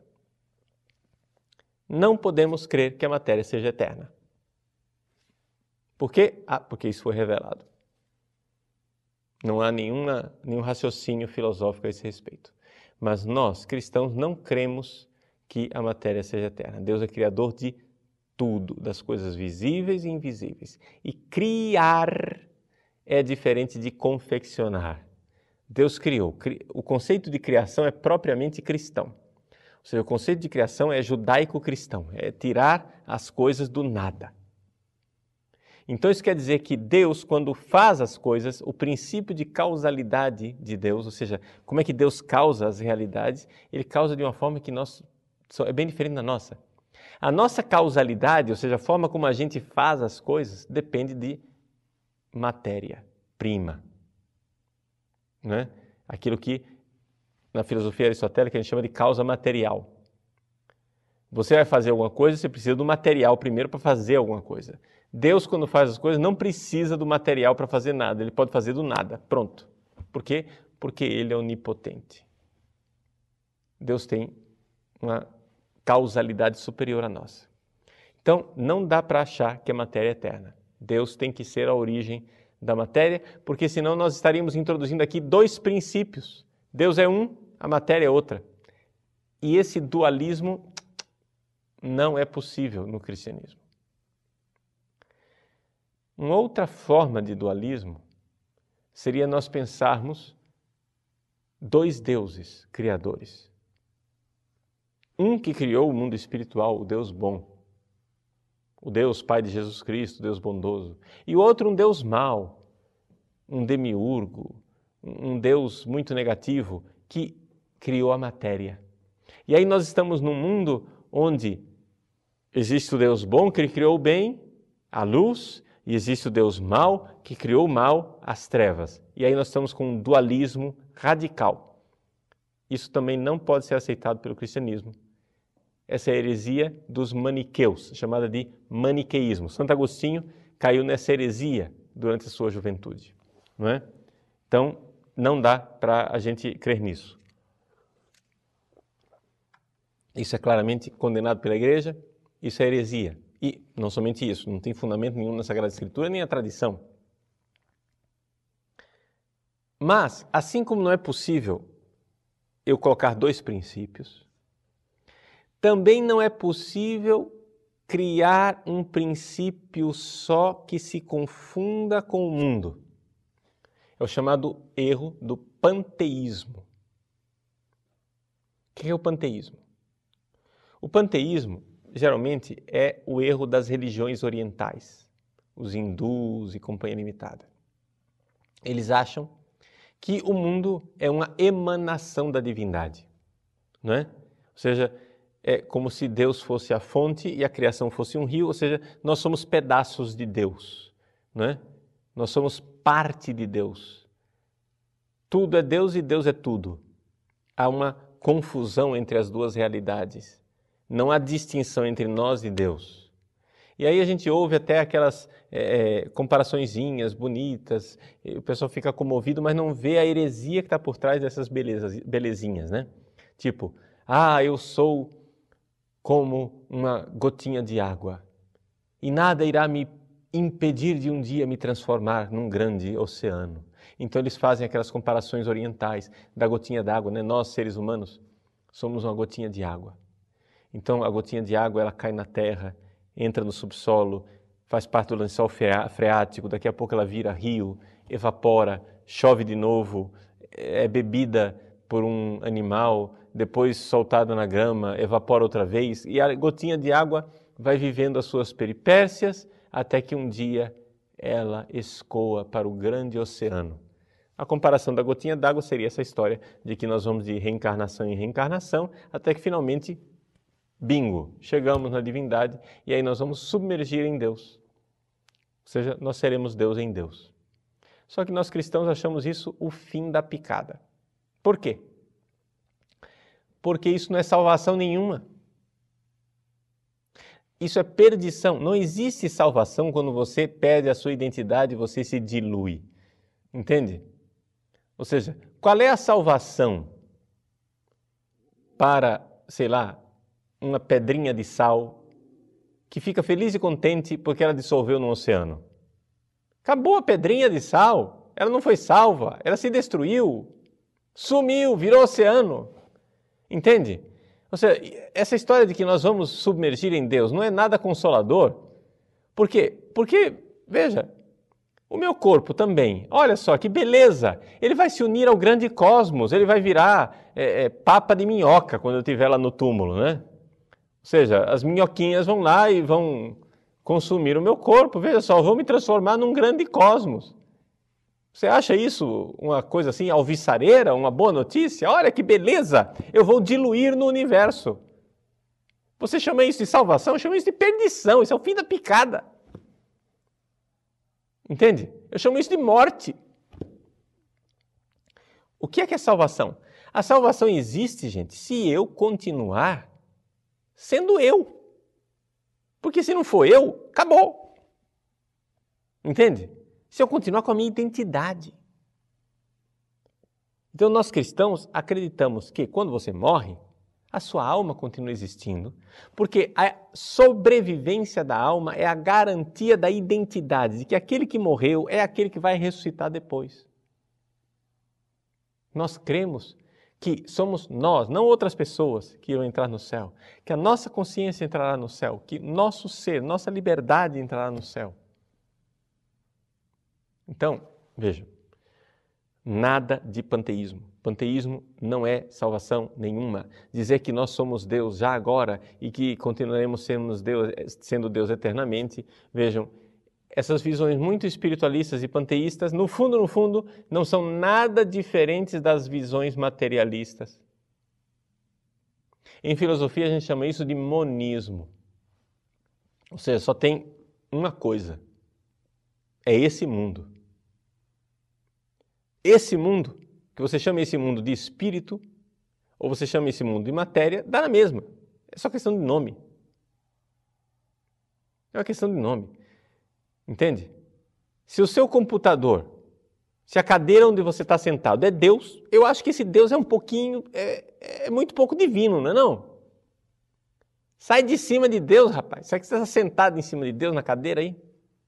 Não podemos crer que a matéria seja eterna. Por quê? Ah, porque isso foi revelado. Não há nenhuma, nenhum raciocínio filosófico a esse respeito. Mas nós, cristãos, não cremos que a matéria seja eterna. Deus é criador de tudo, das coisas visíveis e invisíveis. E criar é diferente de confeccionar. Deus criou. O conceito de criação é propriamente cristão. Ou seja, o conceito de criação é judaico-cristão, é tirar as coisas do nada. Então isso quer dizer que Deus, quando faz as coisas, o princípio de causalidade de Deus, ou seja, como é que Deus causa as realidades, ele causa de uma forma que nós, é bem diferente da nossa. A nossa causalidade, ou seja, a forma como a gente faz as coisas, depende de matéria-prima. Né? Aquilo que na filosofia aristotélica a gente chama de causa material. Você vai fazer alguma coisa, você precisa do material primeiro para fazer alguma coisa. Deus, quando faz as coisas, não precisa do material para fazer nada. Ele pode fazer do nada. Pronto. Por quê? Porque Ele é onipotente. Deus tem uma causalidade superior à nossa. Então, não dá para achar que a matéria é eterna. Deus tem que ser a origem da matéria, porque senão nós estaríamos introduzindo aqui dois princípios. Deus é um, a matéria é outra. E esse dualismo não é possível no cristianismo. Uma outra forma de dualismo seria nós pensarmos dois deuses criadores. Um que criou o mundo espiritual, o Deus bom, o Deus Pai de Jesus Cristo, Deus bondoso, e o outro um Deus mau, um demiurgo, um Deus muito negativo que criou a matéria. E aí nós estamos num mundo onde existe o Deus bom que criou o bem, a luz, e existe o Deus mau que criou o mal, as trevas. E aí nós estamos com um dualismo radical. Isso também não pode ser aceitado pelo cristianismo. Essa é a heresia dos maniqueus, chamada de maniqueísmo. Santo Agostinho caiu nessa heresia durante a sua juventude, não é? Então, não dá para a gente crer nisso. Isso é claramente condenado pela Igreja, isso é heresia. E não somente isso, não tem fundamento nenhum na Sagrada Escritura, nem a tradição. Mas, assim como não é possível eu colocar dois princípios, também não é possível criar um princípio só que se confunda com o mundo. É o chamado erro do panteísmo. O que é o panteísmo? O panteísmo, geralmente, é o erro das religiões orientais, os hindus e companhia limitada. Eles acham que o mundo é uma emanação da divindade, não é? Ou seja, é como se Deus fosse a fonte e a criação fosse um rio, ou seja, nós somos pedaços de Deus, não é? Nós somos parte de Deus. Tudo é Deus e Deus é tudo. Há uma confusão entre as duas realidades. Não há distinção entre nós e Deus. E aí a gente ouve até aquelas é, comparaçõezinhas bonitas, o pessoal fica comovido, mas não vê a heresia que está por trás dessas belezas, belezinhas, né? Tipo, ah, eu sou como uma gotinha de água e nada irá me impedir de um dia me transformar num grande oceano. Então eles fazem aquelas comparações orientais da gotinha d'água, né? Nós, seres humanos, somos uma gotinha de água. Então a gotinha de água ela cai na terra, entra no subsolo, faz parte do lençol freático, daqui a pouco ela vira rio, evapora, chove de novo, é bebida por um animal, depois soltada na grama, evapora outra vez, e a gotinha de água vai vivendo as suas peripécias até que um dia ela escoa para o grande oceano. A comparação da gotinha d'água seria essa história de que nós vamos de reencarnação em reencarnação até que finalmente, bingo, chegamos na divindade e aí nós vamos submergir em Deus. Ou seja, nós seremos Deus em Deus. Só que nós cristãos achamos isso o fim da picada. Por quê? Porque isso não é salvação nenhuma. Isso é perdição. Não existe salvação quando você perde a sua identidade e você se dilui. Entende? Ou seja, qual é a salvação para, sei lá, uma pedrinha de sal que fica feliz e contente porque ela dissolveu no oceano? Acabou a pedrinha de sal. Ela não foi salva. Ela se destruiu. Sumiu, virou oceano. Entende? Ou seja, essa história de que nós vamos submergir em Deus não é nada consolador. Por quê? Porque, veja, o meu corpo também, olha só que beleza, ele vai se unir ao grande cosmos, ele vai virar é, é, papa de minhoca quando eu estiver lá no túmulo, né? Ou seja, as minhoquinhas vão lá e vão consumir o meu corpo, veja só, vão me transformar num grande cosmos. Você acha isso uma coisa assim alvissareira, uma boa notícia? Olha que beleza, eu vou diluir no universo. Você chama isso de salvação? Eu chamo isso de perdição, isso é o fim da picada. Entende? Eu chamo isso de morte. O que é que é salvação? A salvação existe, gente, se eu continuar sendo eu. Porque se não for eu, acabou. Entende? Se eu continuar com a minha identidade. Então, nós cristãos acreditamos que quando você morre, a sua alma continua existindo, porque a sobrevivência da alma é a garantia da identidade, de que aquele que morreu é aquele que vai ressuscitar depois. Nós cremos que somos nós, não outras pessoas que irão entrar no céu, que a nossa consciência entrará no céu, que nosso ser, nossa liberdade entrará no céu. Então, veja, nada de panteísmo. Panteísmo não é salvação nenhuma. Dizer que nós somos Deus já agora e que continuaremos sendo Deus, sendo Deus eternamente, vejam, essas visões muito espiritualistas e panteístas, no fundo, no fundo, não são nada diferentes das visões materialistas. Em filosofia a gente chama isso de monismo. Ou seja, só tem uma coisa. É esse mundo. Esse mundo, que você chama esse mundo de espírito, ou você chama esse mundo de matéria, dá na mesma. É só questão de nome. É uma questão de nome. Entende? Se o seu computador, se a cadeira onde você está sentado é Deus, eu acho que esse Deus é um pouquinho, é, é muito pouco divino, não é não? Sai de cima de Deus, rapaz. Será que você está sentado em cima de Deus na cadeira aí?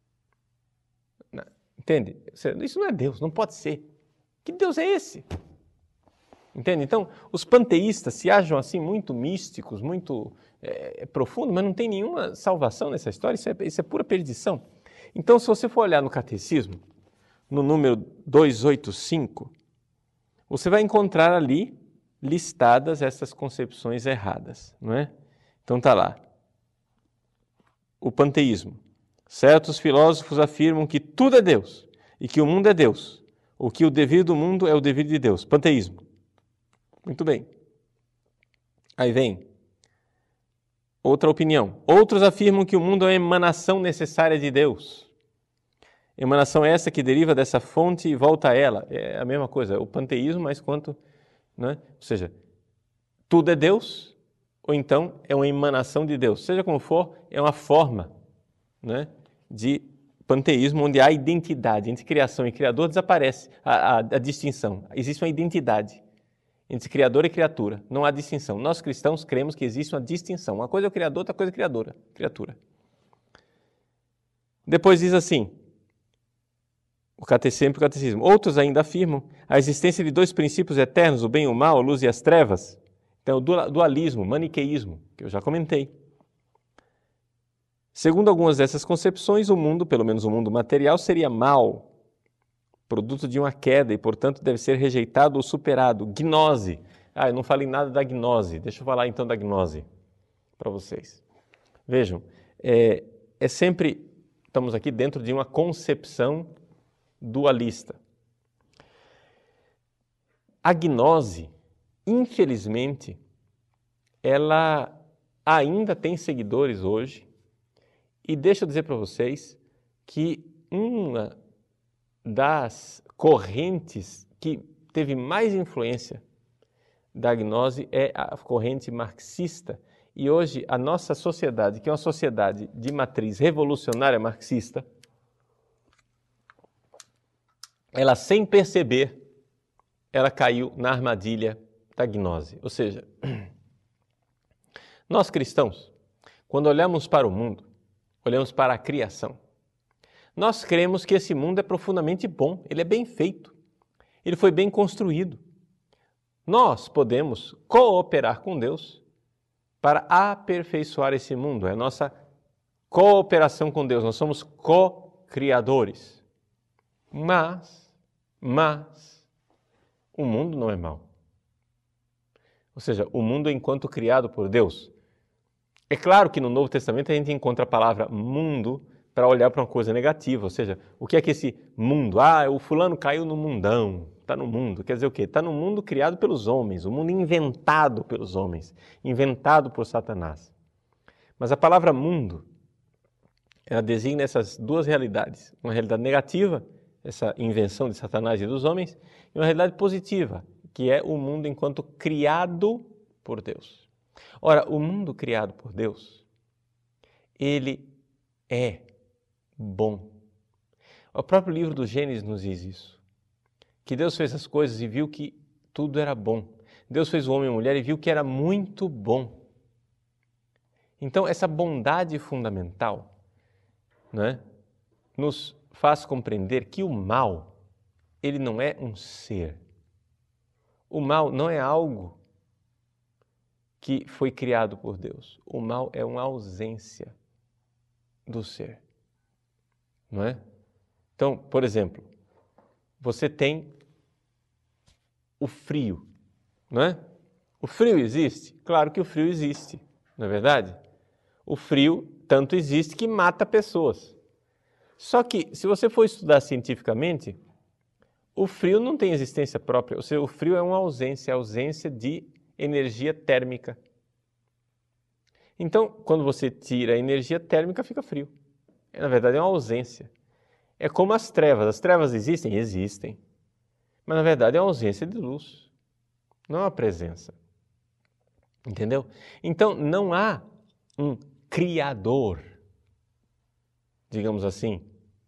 Entende? Isso não é Deus, não pode ser. Que Deus é esse? Entende? Então, os panteístas se acham assim muito místicos, muito é, profundos, mas não tem nenhuma salvação nessa história, isso é, isso é pura perdição. Então, se você for olhar no catecismo, no número duzentos e oitenta e cinco, você vai encontrar ali listadas essas concepções erradas, não é? Então está lá. O panteísmo. Certos filósofos afirmam que tudo é Deus e que o mundo é Deus. O que o devir do mundo é o devir de Deus. Panteísmo. Muito bem. Aí vem outra opinião. Outros afirmam que o mundo é uma emanação necessária de Deus. Emanação essa que deriva dessa fonte e volta a ela. É a mesma coisa, o panteísmo, mas quanto... Né? Ou seja, tudo é Deus, ou então é uma emanação de Deus. Seja como for, é uma forma, né, de panteísmo, onde há identidade. Entre criação e criador desaparece a, a, a distinção. Existe uma identidade entre criador e criatura. Não há distinção. Nós cristãos cremos que existe uma distinção. Uma coisa é o criador, outra coisa é a criadora, criatura. Depois diz assim, o catecismo, o catecismo. Outros ainda afirmam a existência de dois princípios eternos, o bem e o mal, a luz e as trevas. Então, o dualismo, maniqueísmo, que eu já comentei. Segundo algumas dessas concepções, o mundo, pelo menos o mundo material, seria mal, produto de uma queda e, portanto, deve ser rejeitado ou superado. Gnose. Ah, eu não falei nada da gnose. Deixa eu falar então da gnose para vocês. Vejam, é, é sempre, estamos aqui dentro de uma concepção dualista. A gnose, infelizmente, ela ainda tem seguidores hoje. E deixa eu dizer para vocês que uma das correntes que teve mais influência da gnose é a corrente marxista. E hoje a nossa sociedade, que é uma sociedade de matriz revolucionária marxista, ela sem perceber, ela caiu na armadilha da gnose. Ou seja, nós cristãos, quando olhamos para o mundo, olhamos para a criação, nós cremos que esse mundo é profundamente bom, ele é bem feito, ele foi bem construído. Nós podemos cooperar com Deus para aperfeiçoar esse mundo, é a nossa cooperação com Deus, nós somos co-criadores. Mas, mas, o mundo não é mau. Ou seja, o mundo enquanto criado por Deus. É claro que no Novo Testamento a gente encontra a palavra mundo para olhar para uma coisa negativa, ou seja, o que é que esse mundo? Ah, o fulano caiu no mundão, está no mundo. Quer dizer o quê? Está no mundo criado pelos homens, o mundo inventado pelos homens, inventado por Satanás. Mas a palavra mundo, ela designa essas duas realidades. Uma realidade negativa, essa invenção de Satanás e dos homens, e uma realidade positiva, que é o mundo enquanto criado por Deus. Ora, o mundo criado por Deus, ele é bom. O próprio livro do Gênesis nos diz isso, que Deus fez as coisas e viu que tudo era bom. Deus fez o homem e a mulher e viu que era muito bom. Então, essa bondade fundamental, né, nos faz compreender que o mal, ele não é um ser. O mal não é algo que foi criado por Deus. O mal é uma ausência do ser, não é? Então, por exemplo, você tem o frio, não é? O frio existe? Claro que o frio existe, não é verdade? O frio tanto existe que mata pessoas. Só que, se você for estudar cientificamente, o frio não tem existência própria. Ou seja, o frio é uma ausência, ausência de energia térmica. Então, quando você tira a energia térmica, fica frio. Na verdade, é uma ausência. É como as trevas. As trevas existem? Existem. Mas, na verdade, é uma ausência de luz. Não é uma presença. Entendeu? Então, não há um criador, digamos assim,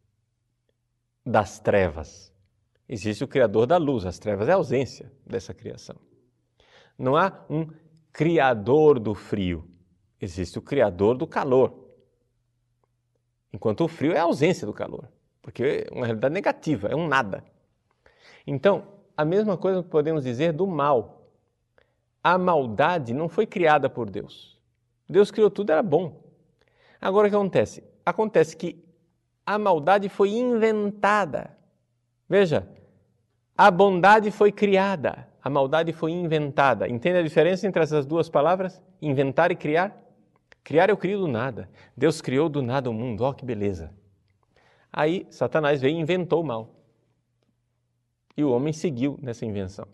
das trevas. Existe o criador da luz. As trevas é a ausência dessa criação. Não há um criador do frio. Existe o criador do calor. Enquanto o frio é a ausência do calor. Porque é uma realidade negativa, é um nada. Então, a mesma coisa que podemos dizer do mal. A maldade não foi criada por Deus. Deus criou tudo, era bom. Agora o que acontece? Acontece que a maldade foi inventada. Veja, a bondade foi criada, a maldade foi inventada. Entende a diferença entre essas duas palavras? Inventar e criar? Criar eu crio do nada. Deus criou do nada o mundo, ó oh, que beleza. Aí Satanás veio e inventou o mal. E o homem seguiu nessa invenção.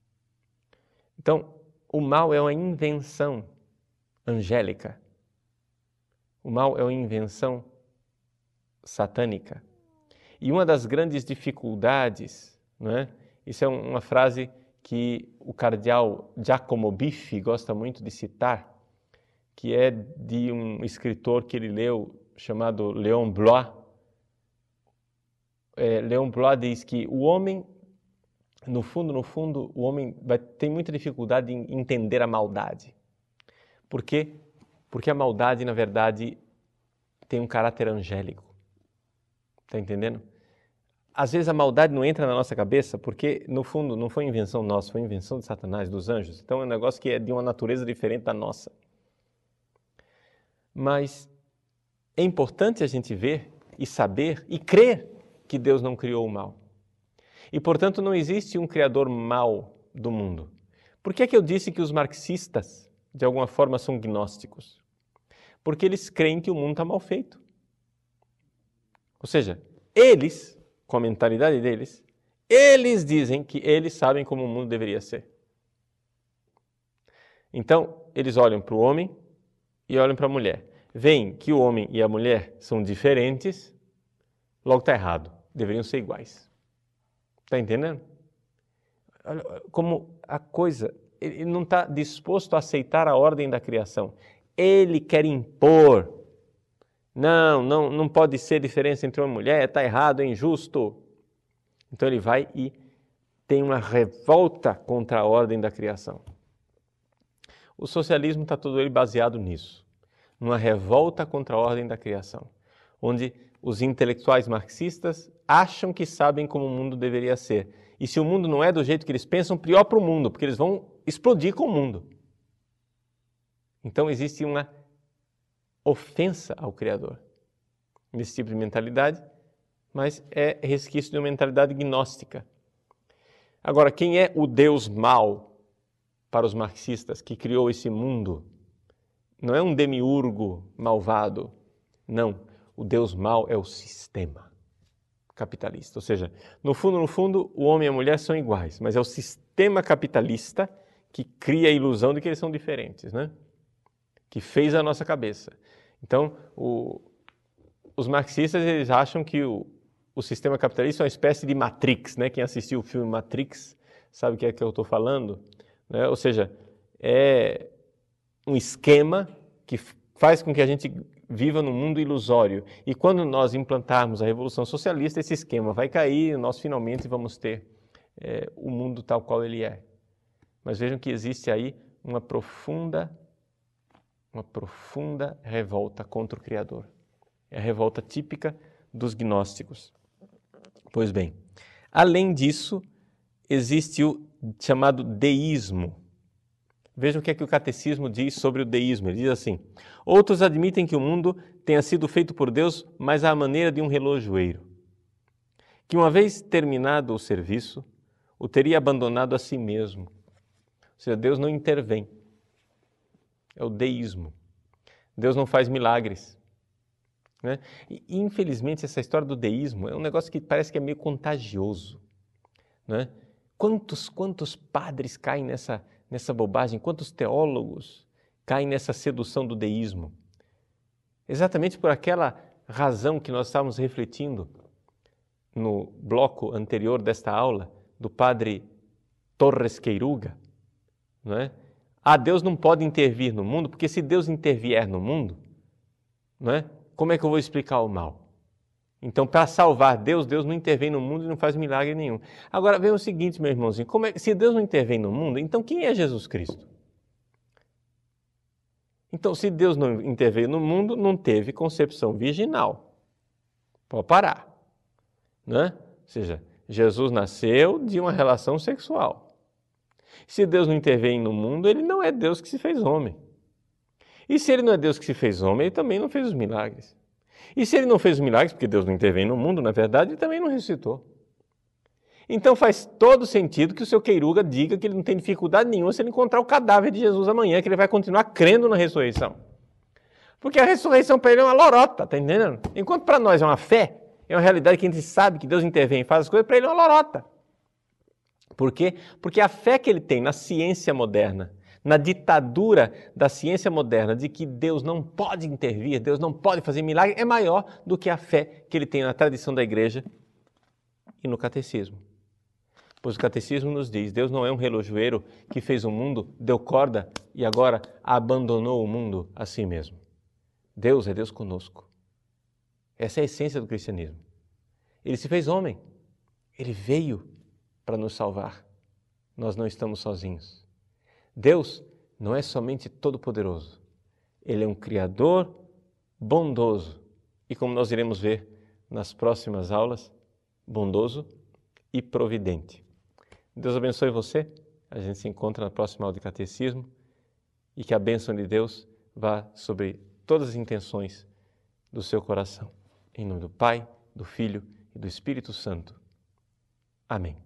Então, o mal é uma invenção angélica. O mal é uma invenção satânica. E uma das grandes dificuldades, não é? Isso é uma frase que o cardeal Giacomo Biffi gosta muito de citar, que é de um escritor que ele leu chamado Léon Bloy. É, Léon Bloy diz que o homem, no fundo, no fundo, o homem vai ter muita dificuldade em entender a maldade. Por quê? Porque a maldade, na verdade, tem um caráter angélico. Está entendendo? Às vezes a maldade não entra na nossa cabeça porque, no fundo, não foi invenção nossa, foi invenção de Satanás, dos anjos. Então é um negócio que é de uma natureza diferente da nossa. Mas é importante a gente ver e saber e crer que Deus não criou o mal. E, portanto, não existe um criador mau do mundo. Por que é que eu disse que os marxistas, de alguma forma, são gnósticos? Porque eles creem que o mundo está mal feito. Ou seja, eles, com a mentalidade deles, eles dizem que eles sabem como o mundo deveria ser. Então, eles olham para o homem e olham para a mulher. Veem que o homem e a mulher são diferentes, logo está errado, deveriam ser iguais. Está entendendo? Olha como a coisa, ele não está disposto a aceitar a ordem da criação. Ele quer impor. Não, não, não pode ser diferença entre uma mulher, está errado, é injusto. Então ele vai e tem uma revolta contra a ordem da criação. O socialismo está todo ele baseado nisso, numa revolta contra a ordem da criação, onde os intelectuais marxistas acham que sabem como o mundo deveria ser. E se o mundo não é do jeito que eles pensam, pior para o mundo, porque eles vão explodir com o mundo. Então existe uma ofensa ao Criador nesse tipo de mentalidade, mas é resquício de uma mentalidade gnóstica. Agora, quem é o Deus mau para os marxistas que criou esse mundo? Não é um demiurgo malvado, não. O Deus mau é o sistema capitalista. Ou seja, no fundo, no fundo, o homem e a mulher são iguais, mas é o sistema capitalista que cria a ilusão de que eles são diferentes, né? Que fez a nossa cabeça. Então, o, os marxistas eles acham que o, o sistema capitalista é uma espécie de Matrix, né? Quem assistiu o filme Matrix sabe o que é que eu estou falando, né? Ou seja, é, um esquema que faz com que a gente viva num mundo ilusório. E quando nós implantarmos a Revolução Socialista, esse esquema vai cair e nós finalmente vamos ter é, o mundo tal qual ele é. Mas vejam que existe aí uma profunda, uma profunda revolta contra o Criador. É a revolta típica dos gnósticos. Pois bem, além disso, existe o chamado deísmo. Vejam o que é que o catecismo diz sobre o deísmo. Ele diz assim: outros admitem que o mundo tenha sido feito por Deus, mas à maneira de um relojoeiro, que uma vez terminado o serviço, o teria abandonado a si mesmo. Ou seja, Deus não intervém. É o deísmo. Deus não faz milagres. Né? E, infelizmente, essa história do deísmo é um negócio que parece que é meio contagioso. Né? Quantos, quantos padres caem nessa, nessa bobagem? Quantos teólogos caem nessa sedução do deísmo? Exatamente por aquela razão que nós estávamos refletindo no bloco anterior desta aula, do padre Torres Queiruga. Não é? Ah, Deus não pode intervir no mundo, porque se Deus intervier no mundo, não é? Como é que eu vou explicar o mal? Então, para salvar Deus, Deus não intervém no mundo e não faz milagre nenhum. Agora, vem o seguinte, meu irmãozinho, como é, se Deus não intervém no mundo, então quem é Jesus Cristo? Então, se Deus não interveio no mundo, não teve concepção virginal. Pode parar. Né? Ou seja, Jesus nasceu de uma relação sexual. Se Deus não intervém no mundo, ele não é Deus que se fez homem. E se ele não é Deus que se fez homem, ele também não fez os milagres. E se ele não fez os milagres, porque Deus não intervém no mundo, na verdade, ele também não ressuscitou. Então faz todo sentido que o seu Queiruga diga que ele não tem dificuldade nenhuma se ele encontrar o cadáver de Jesus amanhã, que ele vai continuar crendo na ressurreição. Porque a ressurreição para ele é uma lorota, tá entendendo? Enquanto para nós é uma fé, é uma realidade que a gente sabe que Deus intervém e faz as coisas, para ele é uma lorota. Por quê? Porque a fé que ele tem na ciência moderna, na ditadura da ciência moderna de que Deus não pode intervir, Deus não pode fazer milagre, é maior do que a fé que ele tem na tradição da igreja e no catecismo. Pois o catecismo nos diz, Deus não é um relojoeiro que fez o mundo, deu corda e agora abandonou o mundo a si mesmo. Deus é Deus conosco. Essa é a essência do cristianismo. Ele se fez homem, ele veio para nos salvar. Nós não estamos sozinhos. Deus não é somente todo-poderoso. Ele é um Criador bondoso. E como nós iremos ver nas próximas aulas, bondoso e providente. Deus abençoe você. A gente se encontra na próxima aula de Catecismo. E que a bênção de Deus vá sobre todas as intenções do seu coração. Em nome do Pai, do Filho e do Espírito Santo. Amém.